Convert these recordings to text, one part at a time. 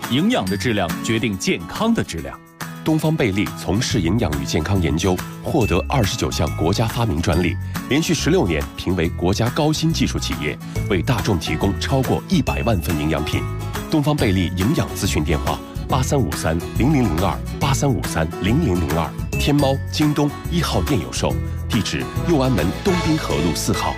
营养的质量决定健康的质量。 东方贝利从事营养与健康研究，获得29项国家发明专利，连续16年评为国家高新技术企业，为大众提供超过100万份营养品。东方贝利营养咨询电话83530002，83530002，天猫、京东1号店有售，地址右安门东滨河路4号。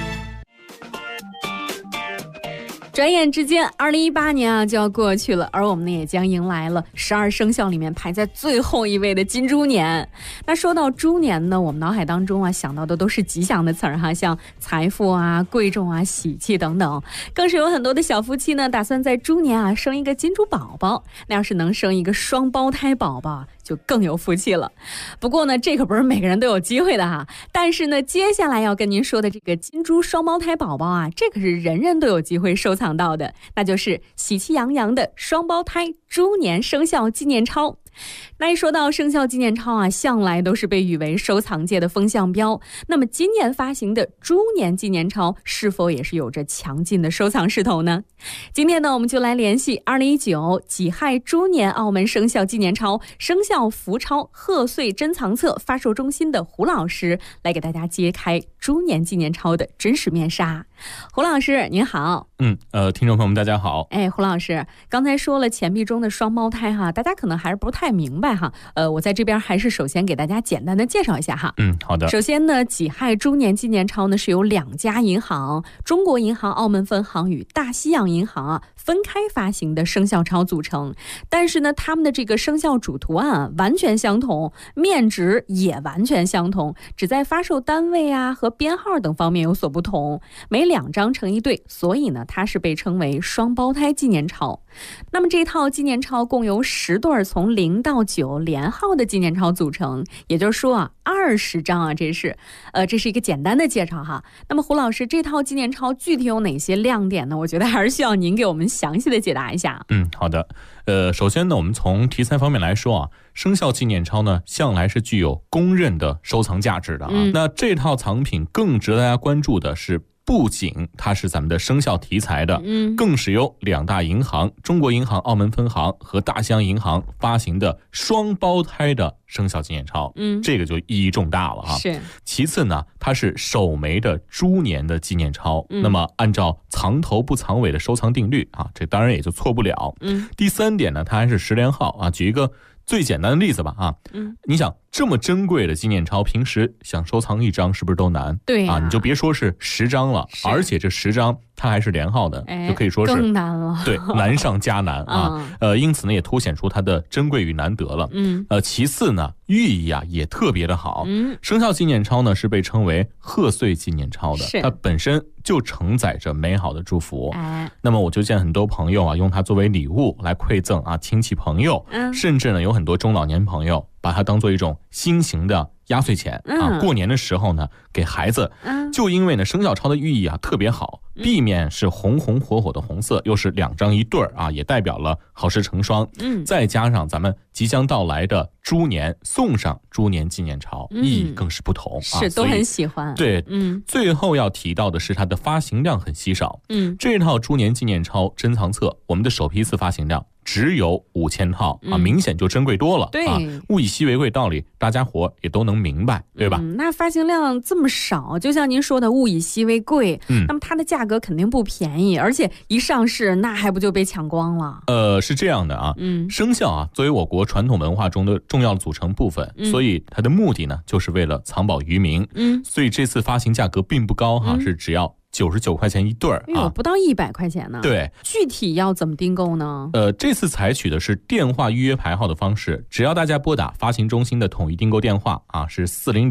转眼之间2018年就要过去了，而我们呢也将迎来了12生肖里面排在最后一位的金猪年。那说到猪年呢，我们脑海当中想到的都是吉祥的词儿哈，像财富贵重喜气等等，更是有很多的小夫妻呢打算在猪年生一个金猪宝宝。那要是能生一个双胞胎宝宝就更有福气了。不过呢，这可不是每个人都有机会的哈。但是呢，接下来要跟您说的这个金猪双胞胎宝宝这可是人人都有机会收藏到的，那就是喜气洋洋的双胞胎猪年生肖纪念钞。那一说到生肖纪念钞向来都是被誉为收藏界的风向标。那么今年发行的猪年纪念钞是否也是有着强劲的收藏势头呢？今天呢，我们就来联系2019己亥猪年澳门生肖纪念钞生肖福钞贺岁珍藏册发售中心的胡老师，来给大家揭开猪年纪念钞的真实面纱。胡老师您好。 听众朋友们大家好。 胡老师刚才说了钱币中的双胞胎大家可能还是不太明白我在这边还是首先给大家简单的介绍一下好的。 首先呢，己亥猪年纪念钞呢是由2家银行，中国银行澳门分行与大西洋银行分开发行的生肖钞组成，但是呢，他们的这个生肖主图案完全相同，面值也完全相同，只在发售单位和编号等方面有所不同，每2张成一对，所以呢，它是被称为双胞胎纪念钞。那么这套纪念钞共由10对从0到9连号的纪念钞组成，也就是说20张这是一个简单的介绍那么胡老师，这套纪念钞具体有哪些亮点呢？我觉得还是需要您给我们详细的解答一下。 好的。首先呢，我们从题材方面来说生肖纪念钞呢向来是具有公认的收藏价值的那这套藏品更值得大家关注的是，不仅它是咱们的生肖题材的，更是由2大银行，中国银行澳门分行和大西洋银行发行的双胞胎的生肖纪念钞，这个就意义重大了是。 其次呢，它是首枚的猪年的纪念钞，那么按照藏头不藏尾的收藏定律这当然也就错不了。第3点呢，它还是10连号举一个最简单的例子吧你想这么珍贵的纪念钞，平时想收藏1张是不是都难？ 对你就别说是10张了，而且这10张它还是连号的，就可以说是更难了。 对，难上加难因此呢，也凸显出它的珍贵与难得了。其次呢，寓意也特别的好。生肖纪念钞呢是被称为贺岁纪念钞的，它本身就承载着美好的祝福。那么我就见很多朋友用它作为礼物来馈赠亲戚朋友，甚至呢有很多中老年朋友把它当做一种新型的压岁钱过年的时候呢给孩子。就因为呢生肖钞的寓意特别好，避免是红红火火的红色，又是2张一对也代表了好事成双。再加上咱们即将到来的猪年，送上猪年纪念钞，意义更是不同是都很喜欢。 对，最后要提到的是它的发行量很稀少。这套猪年纪念钞珍藏册，我们的首批次发行量只有5000套明显就珍贵多了。 对物以稀为贵道理大家伙也都能明白，对吧？ 那发行量这么少，就像您说的物以稀为贵，那么它的价格肯定不便宜，而且一上市那还不就被抢光了？ 是这样的生肖作为我国传统文化中的重要组成部分，所以它的目的呢就是为了藏宝于民。所以这次发行价格并不高是只要99块钱一对不到100块钱呢。 对， 具体要怎么订购呢？ 这次采取的是电话预约排号的方式，只要大家拨打发行中心的统一订购电话是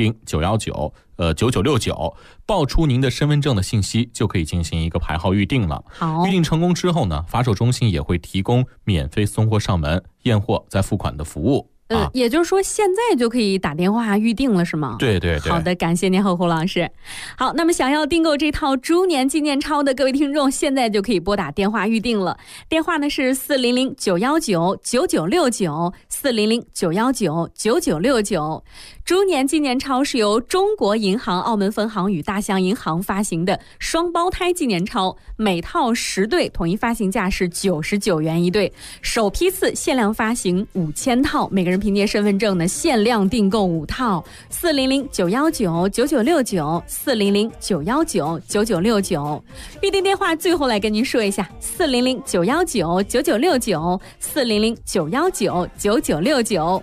400-919-9969，报出您的身份证的信息，就可以进行一个排号预定了。 好， 预定成功之后呢，发售中心也会提供免费送货上门、验货再付款的服务。 也就是说现在就可以打电话预定了是吗？ 对对对。 好的，感谢您胡老师。好，那么想要订购这套猪年纪念钞的各位听众，现在就可以拨打电话预定了。电话呢是400-919-9969，400-919-9969。 猪年纪念钞是由中国银行澳门分行与大象银行发行的双胞胎纪念钞，每套10对，统一发行价是99元一对。首批次限量发行5000套，每个人凭借身份证呢限量订购5套。400-919-9969，400-919-9969。预订电话最后来跟您说一下，400-919-9969，400-919-9969。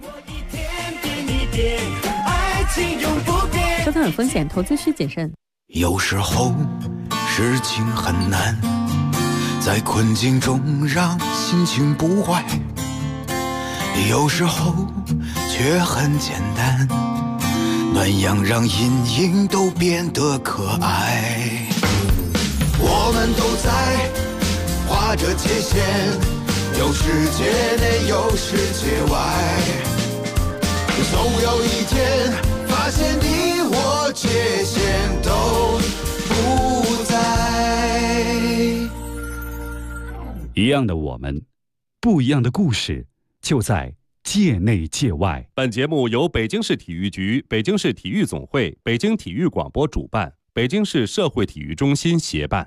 收藏有风险，投资需谨慎。 有时候事情很难，在困境中让心情不坏，有时候却很简单，暖阳让阴影都变得可爱。我们都在画着界限，有世界内有世界外，总有一天发现你我界限都不在。 一样的我们，不一样的故事，就在界内界外。 本节目由北京市体育局、北京市体育总会、北京体育广播主办，北京市社会体育中心协办。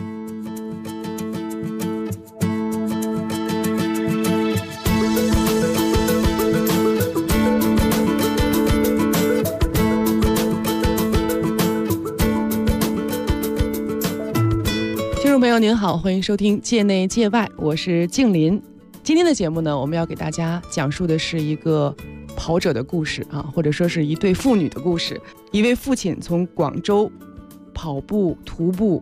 听众朋友您好，欢迎收听界内界外，我是静林。今天的节目呢，我们要给大家讲述的是一个跑者的故事啊，或者说是一对父女的故事。一位父亲从广州跑步徒步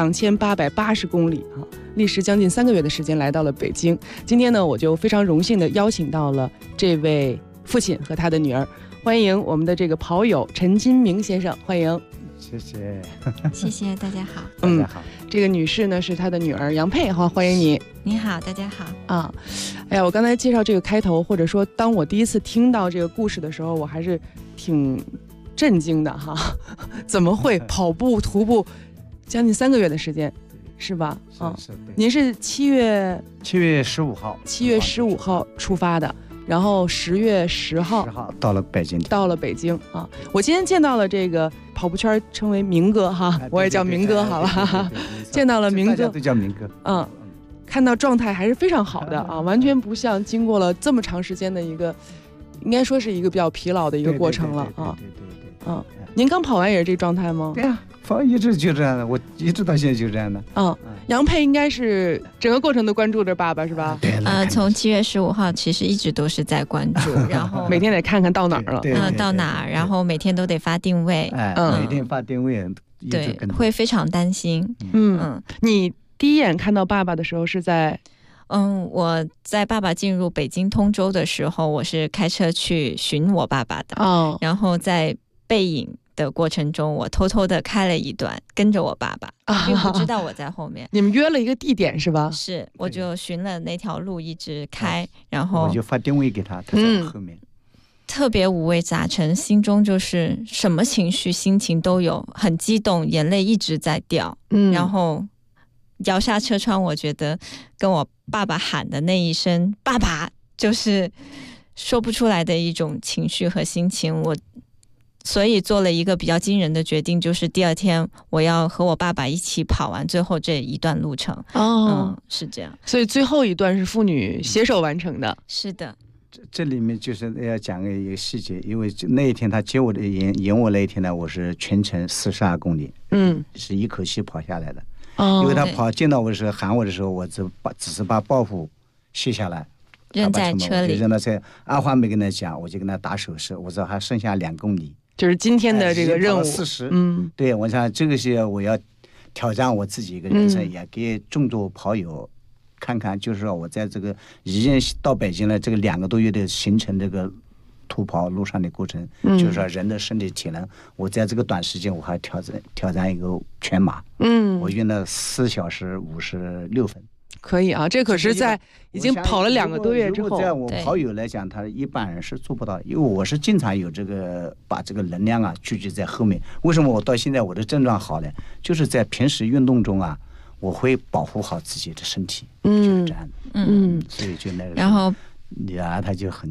2880公里啊，历时将近3个月的时间来到了北京。今天呢，我就非常荣幸的邀请到了这位父亲和他的女儿，欢迎我们的这个跑友陈金明先生，欢迎。 谢谢， 谢谢，大家好。 大家好。 这个女士呢是她的女儿杨佩，哈，欢迎你。 你好，大家好。 啊，哎呀，我刚才介绍这个开头，或者说当我第一次听到这个故事的时候，我还是挺震惊的哈。怎么会跑步徒步将近3个月的时间，是吧？ 是。 您是7月 15号 ，7月15号出发的。然后10月10号到了北京啊！我今天见到了这个跑步圈称为明哥哈，我也叫明哥好了，见到了明哥，大家都叫明哥。 看到状态还是非常好的啊，完全不像经过了这么长时间的一个，应该说是一个比较疲劳的一个过程了啊。对。您刚跑完也是这状态吗？ 对呀，跑一直就这样的，我一直到现在就这样的。 杨佩应该是整个过程都关注着爸爸是吧？ 对。 从7月15号其实一直都是在关注，然后每天得看看到哪儿了， 到哪儿，然后每天都得发定位， 每天发定位， 对，会非常担心。 你第一眼看到爸爸的时候是在？ 我在爸爸进入北京通州的时候，我是开车去寻我爸爸的，然后在背影的过程中，我偷偷的开了一段，跟着我爸爸，并不知道我在后面。 你们约了一个地点是吧？ 是，我就寻了那条路一直开，然后我就发定位给他，他在后面。 特别五味杂陈，心中就是什么情绪、心情都有，很激动，眼泪一直在掉。然后摇下车窗，我觉得跟我爸爸喊的那一声“爸爸”，就是说不出来的一种情绪和心情。所以做了一个比较惊人的决定，就是第2天我要和我爸爸一起跑完最后这一段路程。是这样。 所以最后一段是父女携手完成的。 是的。 这里面就是要讲一个细节，因为那一天他接我的迎我那一天呢，我是全程42公里，是一口气跑下来的。因为他见到我的时候喊我的时候，我只是把包袱卸下来扔在车里， 扔到车，二话没跟他讲，我就跟他打手势，我说还剩下2公里， 就是今天的这个任务 40。对，我想这个是我要挑战我自己一个人生，也给众多跑友看看，就是说我在这个已经到北京了这个2个多月的行程，这个途跑路上的过程，就是说人的身体体能，我在这个短时间我还挑战一个全马，我运了4小时56分。 可以啊，这可是在已经跑了2个多月之后。 如果在我跑友来讲，他一般人是做不到，因为我是经常有这个把这个能量聚集在后面。为什么我到现在我的症状好呢？就是在平时运动中我会保护好自己的身体，就是这样的。所以就那个， 然后女儿她就很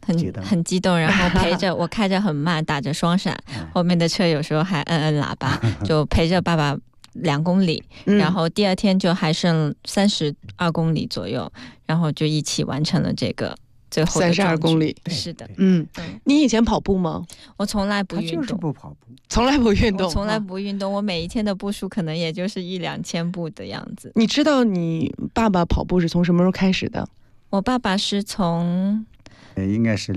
很激动，然后陪着我开着很慢，打着双闪，后面的车有时候还摁喇叭，就陪着爸爸2公里，然后第二天就还剩32公里左右，然后就一起完成了这个最后的 32公里。 是的， 你以前跑步吗？ 我从来不运动， 就是不跑步， 从来不运动， 我从来不运动，我每一天的步数可能也就是1-2千步的样子。 你知道你爸爸跑步是从什么时候开始的？ 我爸爸是从应该是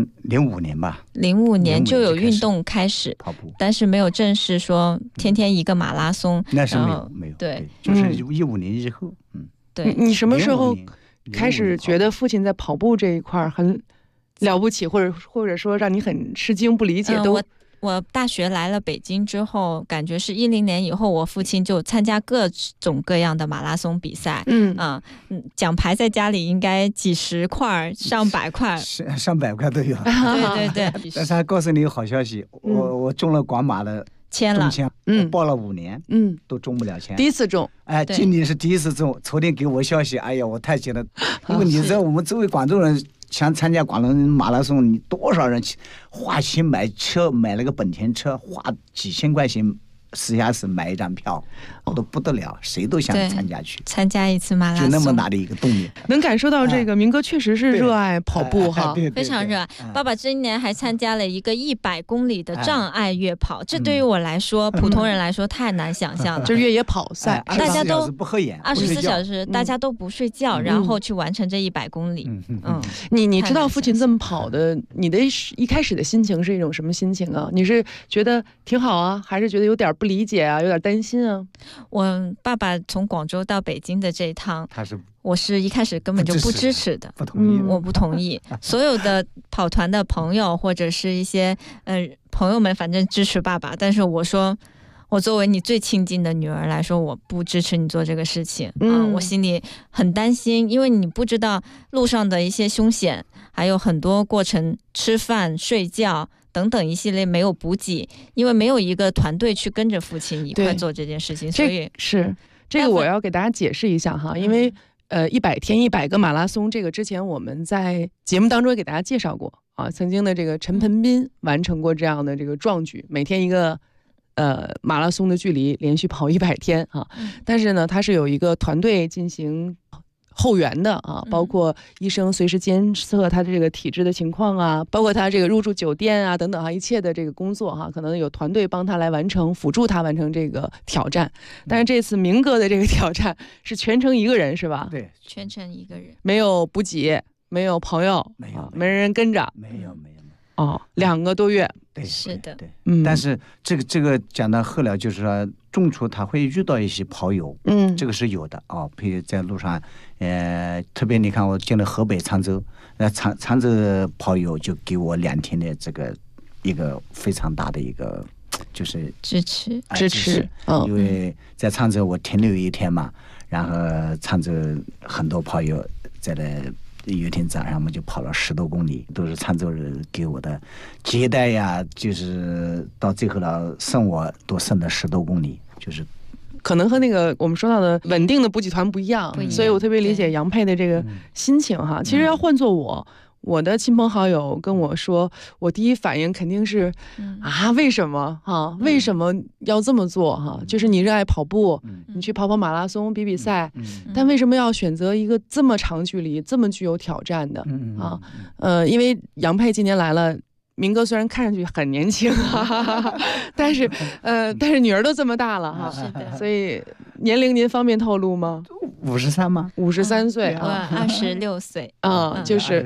05年吧 ，05年就有运动开始跑步， 但是没有正式说天天一个马拉松。 那是没有， 对， 就是15年以后。 对。 你什么时候开始觉得父亲在跑步这一块很了不起，或者说让你很吃惊不理解？ 我大学来了北京之后，感觉是10年以后，我父亲就参加各种各样的马拉松比赛，奖牌在家里应该几十块、上百块， 上百块都有。 对。 但是还告诉你一个好消息，我中了广马的签了， 我报了5年，都中不了签。 第一次中， 今年是第一次中。昨天给我消息，哎呀，我太激动了，因为你知道我们作为广州人。想参加广州马拉松，你多少人花钱买车，买了个本田车，花几千块钱私下是买一张票，都不得了，谁都想参加一次马拉松， 就那么大的一个动力。 能感受到这个明哥确实是热爱跑步哈， 非常热爱。爸爸今年还参加了一个100公里的障碍越跑，这对于我来说，普通人来说太难想象了。 就越野跑赛， 大家都不合眼 ，24小时，大家都不睡觉，然后去完成这100公里。 你知道父亲这么跑的，你的一开始的心情是一种什么心情啊？你是觉得挺好啊，还是觉得有点不理解啊，有点担心啊？ 我爸爸从广州到北京的这一趟，我是一开始根本就不支持的，我不同意。所有的跑团的朋友或者是一些朋友们，反正支持爸爸，但是我说，我作为你最亲近的女儿来说，我不支持你做这个事情。我心里很担心，因为你不知道路上的一些凶险，还有很多过程，吃饭、睡觉等等一系列没有补给，因为没有一个团队去跟着父亲一块做这件事情，所以是这个我要给大家解释一下哈，因为100天100个马拉松，这个之前我们在节目当中也给大家介绍过啊，曾经的这个陈盆斌完成过这样的这个壮举，每天一个马拉松的距离，连续跑100天啊，但是呢，他是有一个团队进行后援的啊，包括医生随时监测他的这个体质的情况啊，包括他这个入住酒店啊等等啊，一切的这个工作哈，可能有团队帮他来完成，辅助他完成这个挑战。但是这次明哥的这个挑战是全程一个人是吧？ 对， 全程一个人， 没有补给，没有朋友，没人跟着， 没有。 哦，2个多月， 对， 是的， 对，但是这个讲到后来，就是说中途他会遇到一些跑友，这个是有的啊，比如在路上，特别你看我进了河北沧州，沧州跑友就给我2天的这个一个非常大的一个就是支持， 因为在沧州我停留1天嘛，然后沧州很多跑友在那。有一天早上我们就跑了10多公里，都是沧州人给我的接待呀，就是到最后了送我都送了10多公里，就是可能和那个我们说到的稳定的补给团不一样，所以我特别理解杨佩的这个心情哈。其实要换做我的亲朋好友跟我说，我第一反应肯定是为什么哈？为什么要这么做哈？就是你热爱跑步，你去跑马拉松比赛，但为什么要选择一个这么长距离、这么具有挑战的啊？因为杨佩今年来了。明哥虽然看上去很年轻，但是女儿都这么大了哈， 是的， 所以年龄您方便透露吗 ？53吗 ？53岁啊，26岁啊，就是，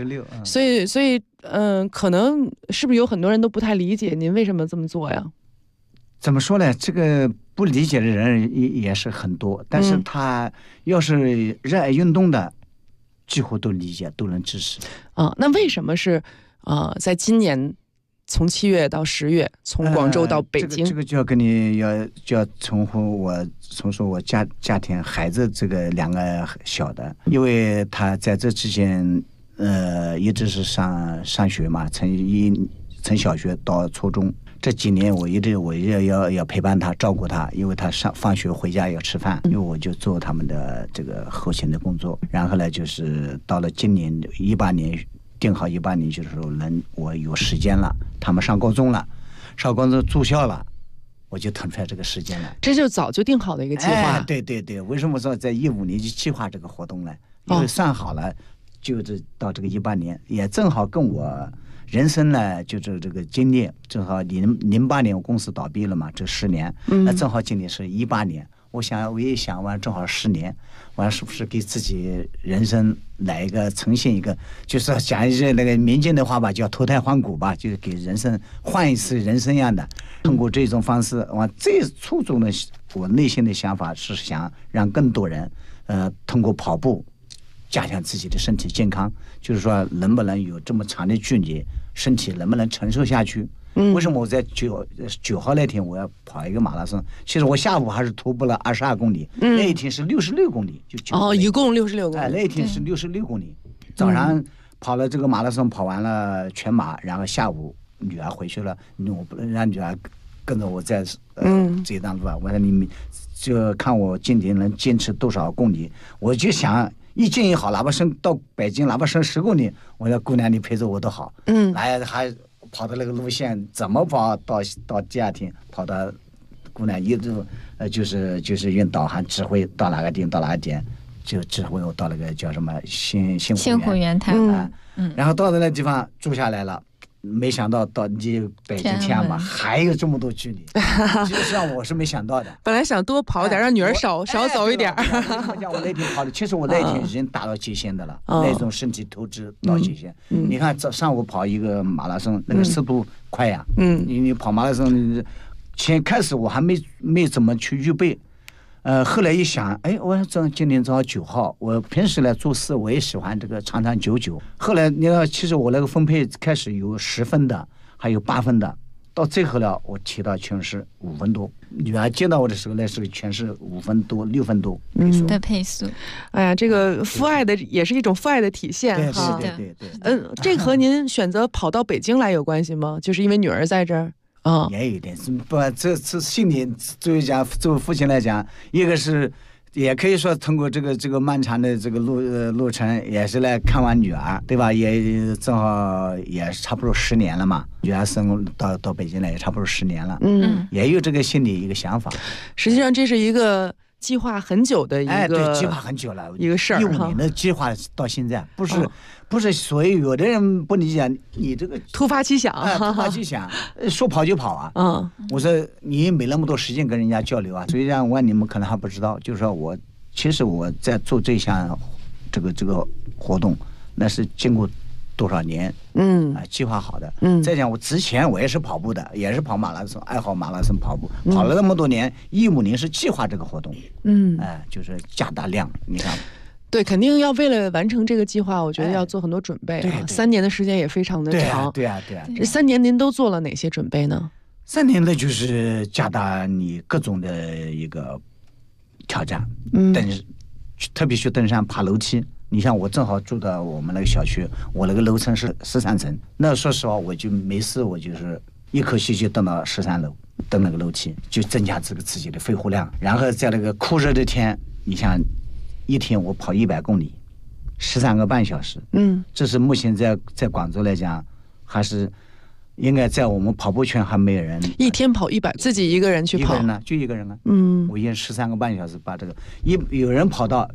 所以可能是不是有很多人都不太理解您为什么这么做呀？ 怎么说呢？这个不理解的人也是很多，但是他要是热爱运动的，几乎都理解，都能支持啊。那为什么是在今年？从7月到10月，从广州到北京， 这个就要跟你就要重说我家庭孩子这个2个小的，因为他在这之前一直是上学嘛，从小学到初中这几年，我一直要陪伴他，照顾他，因为他放学回家要吃饭，因为我就做他们的这个后勤的工作。然后呢，就是到了今年18年。 定好18年，就是说我有时间了，他们上高中了，上高中住校了，我就腾出来这个时间了。 这就早就定好的一个计划。 对对对，为什么说在15年就计划这个活动呢？因为算好了，就是到这个18年，也正好跟我人生呢，就是这个经历，正好08年我公司倒闭了嘛，这10年，那正好今年是18年。我也想完，正好10年，完是不是给自己人生来一个呈现一个，就是讲一句那个民间的话吧，叫脱胎换骨吧，就是给人生换一次人生一样的。通过这种方式，最初衷的我内心的想法是想让更多人，通过跑步加强自己的身体健康，就是说能不能有这么长的距离，身体能不能承受下去。为什么我在9号那天我要跑一个马拉松？其实我下午还是徒步了22公里，那一天是66公里，就一共66公里。 那一天是66公里。早上跑了这个马拉松，跑完了全马，然后下午女儿回去了，我不能让女儿跟着我在这一段路啊。我说你们就看我今天能坚持多少公里，我就想一建议好，哪怕升到北京，哪怕升10公里，我说姑娘你陪着我都好。还跑的那个路线怎么跑到第二天跑到姑娘一直就是用导航指挥到哪个点到哪个点，就指挥我到那个叫什么新湖园滩然后到那地方住下来了。没想到到你北京天安门还有这么多距离，实际上我是没想到的。 本来想多跑点，让女儿少走一点。 像我那天跑的，其实我那天已经达到极限的了，那种身体透支到极限。你看上午跑一个马拉松，那个速度快呀。你跑马拉松，先开始我还没怎么去预备。后来一想，我说今年正好9号，我平时来做事我也喜欢这个长长久久。后来你看，其实我那个分配开始有10分的，还有8分的，到最后了我提到全是5分多。女儿见到我的时候，那时候全是5分多、6分多的配速。 哎呀，这个父爱的也是一种父爱的体现哈。 对。 这和您选择跑到北京来有关系吗？就是因为女儿在这儿。 也有点不，这心里作为父亲来讲，一个是也可以说通过这个漫长的这个路程，也是来看望女儿，对吧？也正好也差不多10年了嘛，女儿生到北京来也差不多10年了，也有这个心理一个想法。 实际上这是一个计划很久的一个， 对，计划很久了一个事儿 ，15年的计划到现在，不是，所以有的人不理解你这个突发奇想， 说跑就跑啊。我说你没那么多时间跟人家交流啊，所以让你们可能还不知道，就是说其实我在做这项这个活动，那是经过多少年计划好的。再讲我之前我也是跑步的，也是跑马拉松，爱好马拉松跑步，跑了那么多年，15年是计划这个活动，就是加大量，你看。 对，肯定要为了完成这个计划，我觉得要做很多准备。3年的时间也非常的长。 对啊。 这3年您都做了哪些准备呢 ？3年的就是加大你各种的一个挑战，特别去登山爬楼梯。你像我正好住到我们那个小区，我那个楼层是13层，那说实话我就没事，我就是一口气就登到13楼，登那个楼梯，就增加这个自己的肺活量。然后在那个酷热的天，你像一天我跑100公里，13个半小时。这是目前在广州来讲，还是应该在我们跑步圈还没有人一天跑100，自己一个人去跑。 一个人呢，就一个人啊。我用13个半小时把这个有人跑到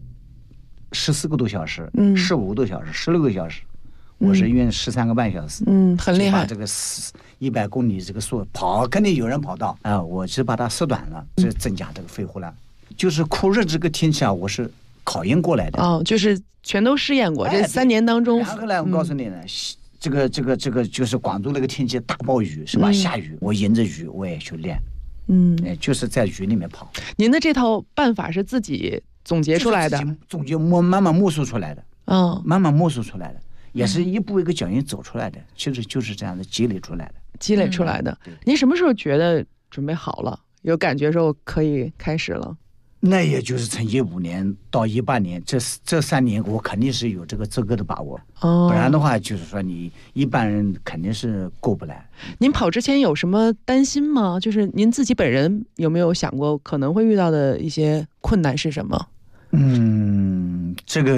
14个多小时，15个多小时，16个小时，我是用13个半小时。 很厉害。 把这个100公里这个速跑，肯定有人跑到我是把它缩短了，这增加这个肺活量。就是酷热这个天气啊，我是考验过来的。 就是全都试验过。这3年当中， 然后呢，我告诉你呢，这个就是广州那个天气大暴雨是吧？下雨，我迎着雨我也去练。就是在雨里面跑。 您的这套办法是自己总结出来的？ 总结慢慢摸索出来的。慢慢摸索出来的，也是一步一个脚印走出来的。其实就是这样的积累出来的。 您什么时候觉得准备好了，有感觉说可以开始了？ 那也就是从15年到18年，这3年我肯定是有这个资格的把握。不然的话就是说你一般人肯定是过不来。 您跑之前有什么担心吗？就是您自己本人有没有想过可能会遇到的一些困难是什么？ 这个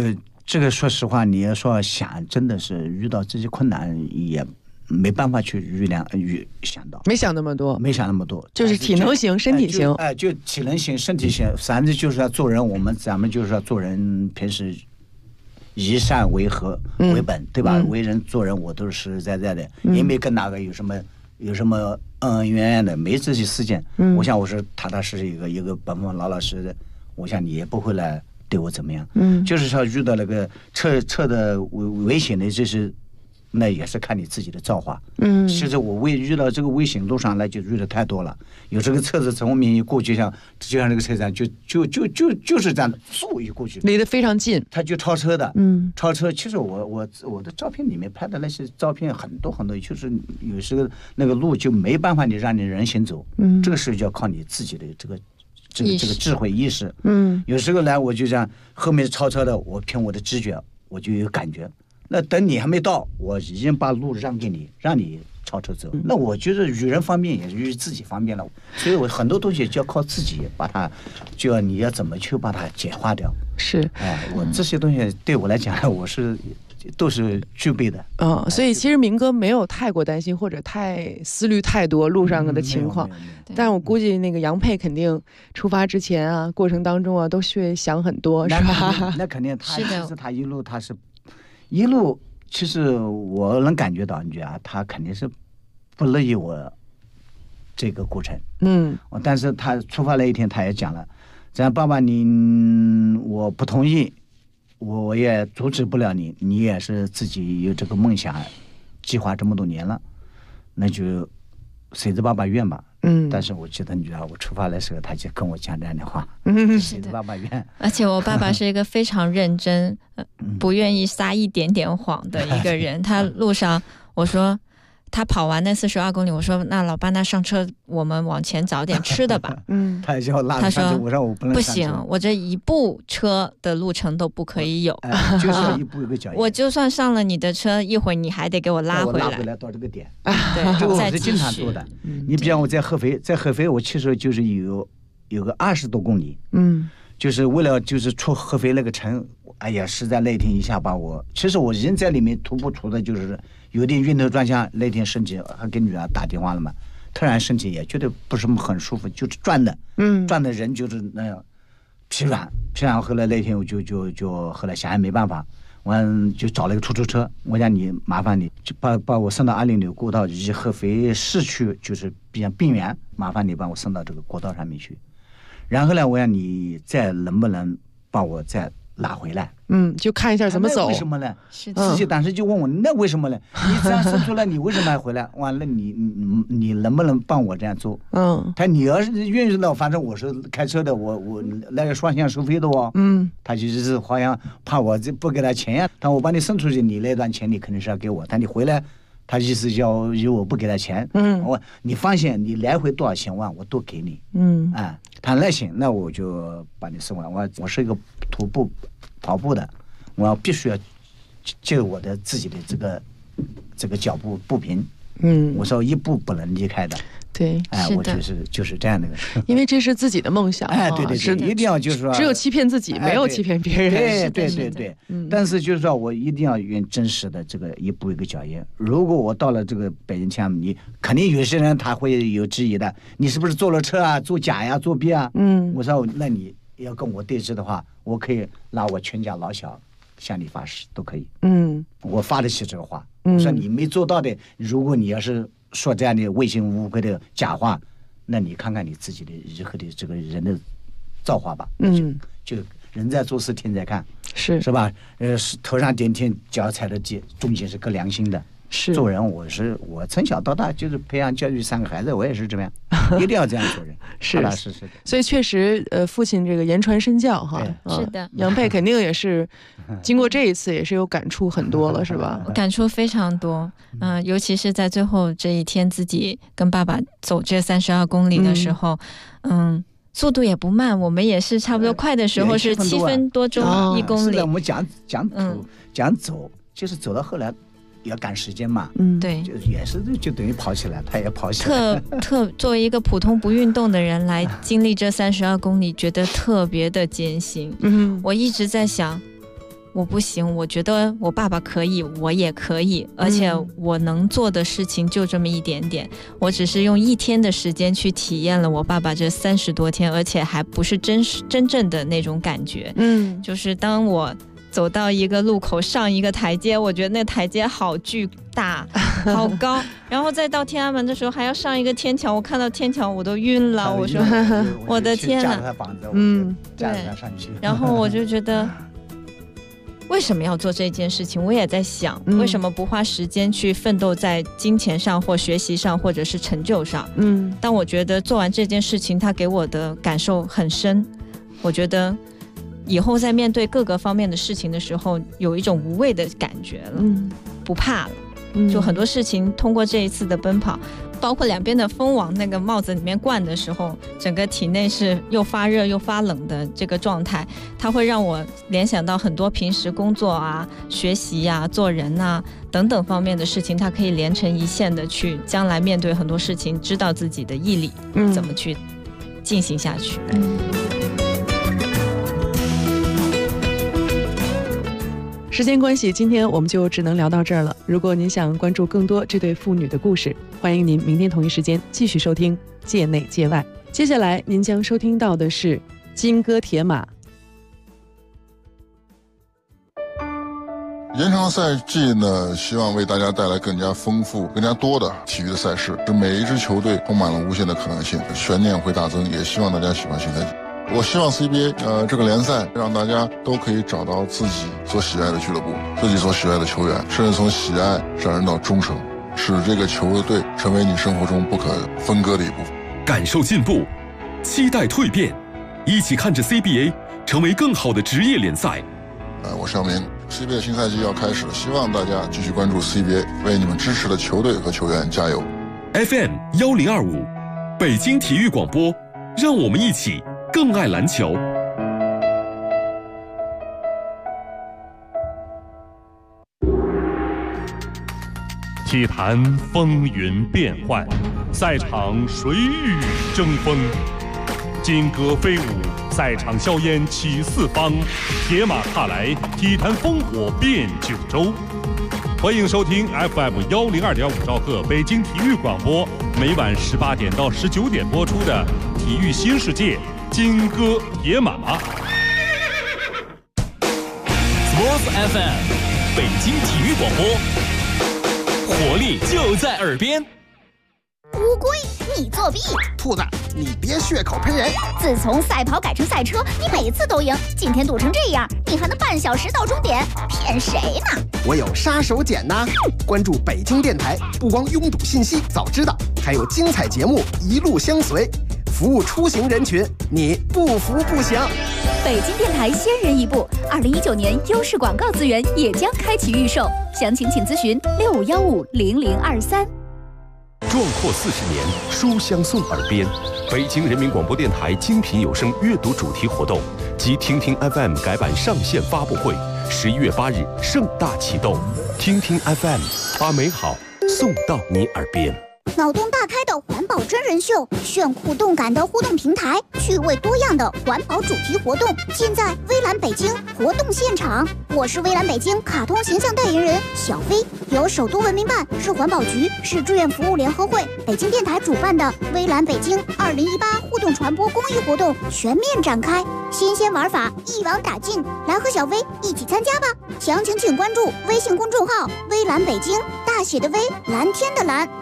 这个说实话，你要说想，真的是遇到这些困难也没办法去想到， 没想那么多，就是体能行，身体行， 就体能行，身体行，反正就是要做人，咱们就是要做人，平时以善为为本，对吧？为人做人，我都是实实在在的，也没跟哪个有什么恩怨的，没这些事件。我想我是踏踏实实一个本分老实的，我想你也不会来对我怎么样。就是说遇到那个车的危险的，这是那也是看你自己的造化。其实我遇到这个危险路上来就遇的太多了，有这个车子从我面前过去，就像那个车站就是这样嗖一过去， 离得非常近， 他就超车的。超车。其实我的照片里面拍的那些照片很多，就是有时候那个路就没办法让你人行走。这个事就要靠你自己的这个智慧意识。有时候来我就像后面超车的，我凭我的直觉我就有感觉，那等你还没到，我已经把路让给你，让你超车走。那我觉得与人方便也与自己方便了，所以我很多东西就要靠自己把它，你要怎么去把它简化掉。 是， 我这些东西对我来讲，我都是具备的。 所以其实明哥没有太过担心或者思虑太多路上的情况。但我估计那个杨佩肯定出发之前啊，过程当中啊，都会想很多，是吧？ 那肯定，其实他一路，其实我能感觉到，你觉得他肯定是不乐意我这个过程。但是他出发那一天，他也讲了，咱爸爸我不同意，我也阻止不了你，你也是自己有这个梦想，计划这么多年了，那就随着爸爸愿吧。但是我记得，你知道，我出发的时候，他就跟我讲这样的话，随着爸爸愿。 而且我爸爸是一个非常认真，不愿意撒一点点谎的一个人。他路上，我说他跑完那42公里，我说那老爸，那上车我们往前找点吃的吧。 他也要拉着上车，我说我不能不行，我这一步车的路程都不可以有， 就是一步一个脚印。 我就算上了你的车，一会儿你还得给我拉回来到这个点。 对， 这个我是经常做的。你比方我在合肥，我其实就是有个20多公里。就是为了出合肥那个城，哎呀，实在那天一下把我，其实我人在里面徒步出的，就是有点晕头转向。那天身体还给女儿打电话了嘛，突然身体也觉得不是很舒服，就是转的人就是那样疲软。后来那天我就后来想也没办法，我就找了一个出租车，我讲你麻烦你就把我送到206国道以合肥市区，就是比较边缘，麻烦你把我送到这个国道上面去。然后呢，我让你再能不能把我再拉回来？ 就看一下怎么走。 为什么呢？自己当时就问我，那为什么呢？你这样送出来，你为什么还回来？完了，你能不能帮我这样做？他你要是愿意的，反正我是开车的，我那个双向收费的哦。他就是好像怕我这不给他钱呀。我把你送出去，你那段钱你肯定是要给我，但你回来。他意思叫我不给他钱，你放心，你来回多少钱万我都给你，他那行，那我就把你送完。我是一个徒步跑步的，我必须要就我的自己的这个脚步步频，我说一步不能离开的。 对， 我就是这样的。 因为这是自己的梦想。 对，一定要就是说， 只有欺骗自己，没有欺骗别人。 对。但是就是说我一定要用真实的这个一步一个脚印。如果我到了这个北京前，你肯定有些人他会有质疑的，你是不是坐了车啊，做假呀，作弊啊？我说那你要跟我对峙的话，我可以拿我全家老小向你发誓，都可以。我发得起这个话。我说你没做到的，如果你要是说这样的违心无愧的假话，那你看看你自己的日后的这个人的造化吧。就人在做事天在看，是吧？头上点天，脚踩的地，中间是个良心的。是做人，我从小到大就是培养教育3个孩子，我也是这样，一定要这样做人。是的。 所以确实，父亲这个言传身教哈。 是的。 杨佩肯定也是经过这一次，也是有感触很多了，是吧？ 感触非常多。尤其是在最后这一天，自己跟爸爸走这32公里的时候，速度也不慢，我们也是差不多快的时候是7分多钟1公里。 我们讲走，就是走到后来。要赶时间嘛， 对， 也是就等于跑起来，他也跑起来。 作为一个普通不运动的人来经历这32公里，觉得特别的艰辛。我一直在想， 我不行，我觉得我爸爸可以，我也可以，而且我能做的事情就这么一点点，我只是用1天的时间去体验了我爸爸这30多天，而且还不是真正的那种感觉。就是当我走到一个路口上一个台阶，我觉得那台阶好巨大好高，然后再到天安门的时候还要上一个天桥，我看到天桥我都晕了，我说我的天哪， 对， 然后我就觉得为什么要做这件事情，我也在想为什么不花时间去奋斗在金钱上或学习上或者是成就上。但我觉得做完这件事情它给我的感受很深，我觉得以后在面对各个方面的事情的时候有一种无畏的感觉了，不怕了。就很多事情通过这一次的奔跑，包括两边的风往那个帽子里面灌的时候，整个体内是又发热又发冷的这个状态，它会让我联想到很多平时工作啊、学习啊、做人啊等等方面的事情，它可以连成一线的去将来面对很多事情，知道自己的毅力怎么去进行下去。 时间关系，今天我们就只能聊到这儿了。如果您想关注更多这对父女的故事，欢迎您明天同一时间继续收听《界内界外》。接下来您将收听到的是金戈铁马。 延长赛季呢，希望为大家带来更加丰富、更加多的体育的赛事，使每一支球队充满了无限的可能性，悬念会大增。也希望大家喜欢新赛季。我希望 CBA 这个联赛让大家都可以找到自己所喜爱的俱乐部，自己所喜爱的球员，甚至从喜爱上升到忠诚，使这个球队成为你生活中不可分割的一部分。 感受进步，期待蜕变，一起看着 CBA 成为更好的职业联赛。 我是姚明， CBA 新赛季要开始了，希望大家继续关注 CBA， 为你们支持的球队和球员加油。 FM 1025，北京体育广播，让我们一起更爱篮球。 体坛风云变幻，赛场谁与争锋？金戈飞舞，赛场硝烟起四方，铁马踏来，体坛烽火遍九州。欢迎收听 FM 102.5兆赫北京体育广播，每晚18点到19点播出的《体育新世界》金戈铁马。 Sports FM， 北京体育广播，活力就在耳边。 乌龟，你作弊！ 兔子，你别血口喷人！ 自从赛跑改成赛车，你每次都赢，今天堵成这样，你还能半小时到终点？骗谁呢？ 我有杀手锏呐！关注北京电台，不光拥堵信息早知道，还有精彩节目一路相随，服务出行人群，你不服不行。 北京电台先人一步，2019年优势广告资源也将开启预售，详情请咨询65150023。 壮阔40年，书香送耳边。北京人民广播电台精品有声阅读主题活动及听听 FM 改版上线发布会，11月8日盛大启动。听听 FM， 把美好送到你耳边。 脑洞大开的环保真人秀，炫酷动感的互动平台，趣味多样的环保主题活动，尽在微蓝北京活动现场。我是微蓝北京卡通形象代言人小飞，由首都文明办、市环保局、市志愿服务联合会、北京电台主办的微蓝北京2018互动传播公益活动全面展开，新鲜玩法一网打尽，来和小飞一起参加吧！详情请关注微信公众号微蓝北京，大写的微，蓝天的蓝。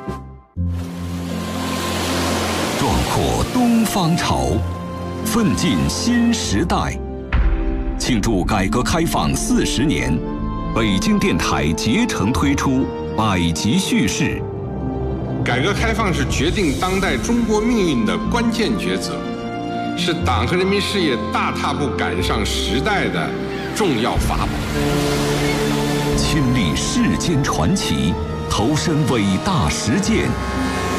壮阔东方潮，奋进新时代。庆祝改革开放40年，北京电台竭诚推出百集叙事。 改革开放是决定当代中国命运的关键抉择，是党和人民事业大踏步赶上时代的重要法宝。 亲历世间传奇，投身伟大实践，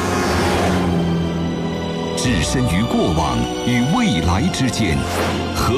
置身于过往与未来之间，和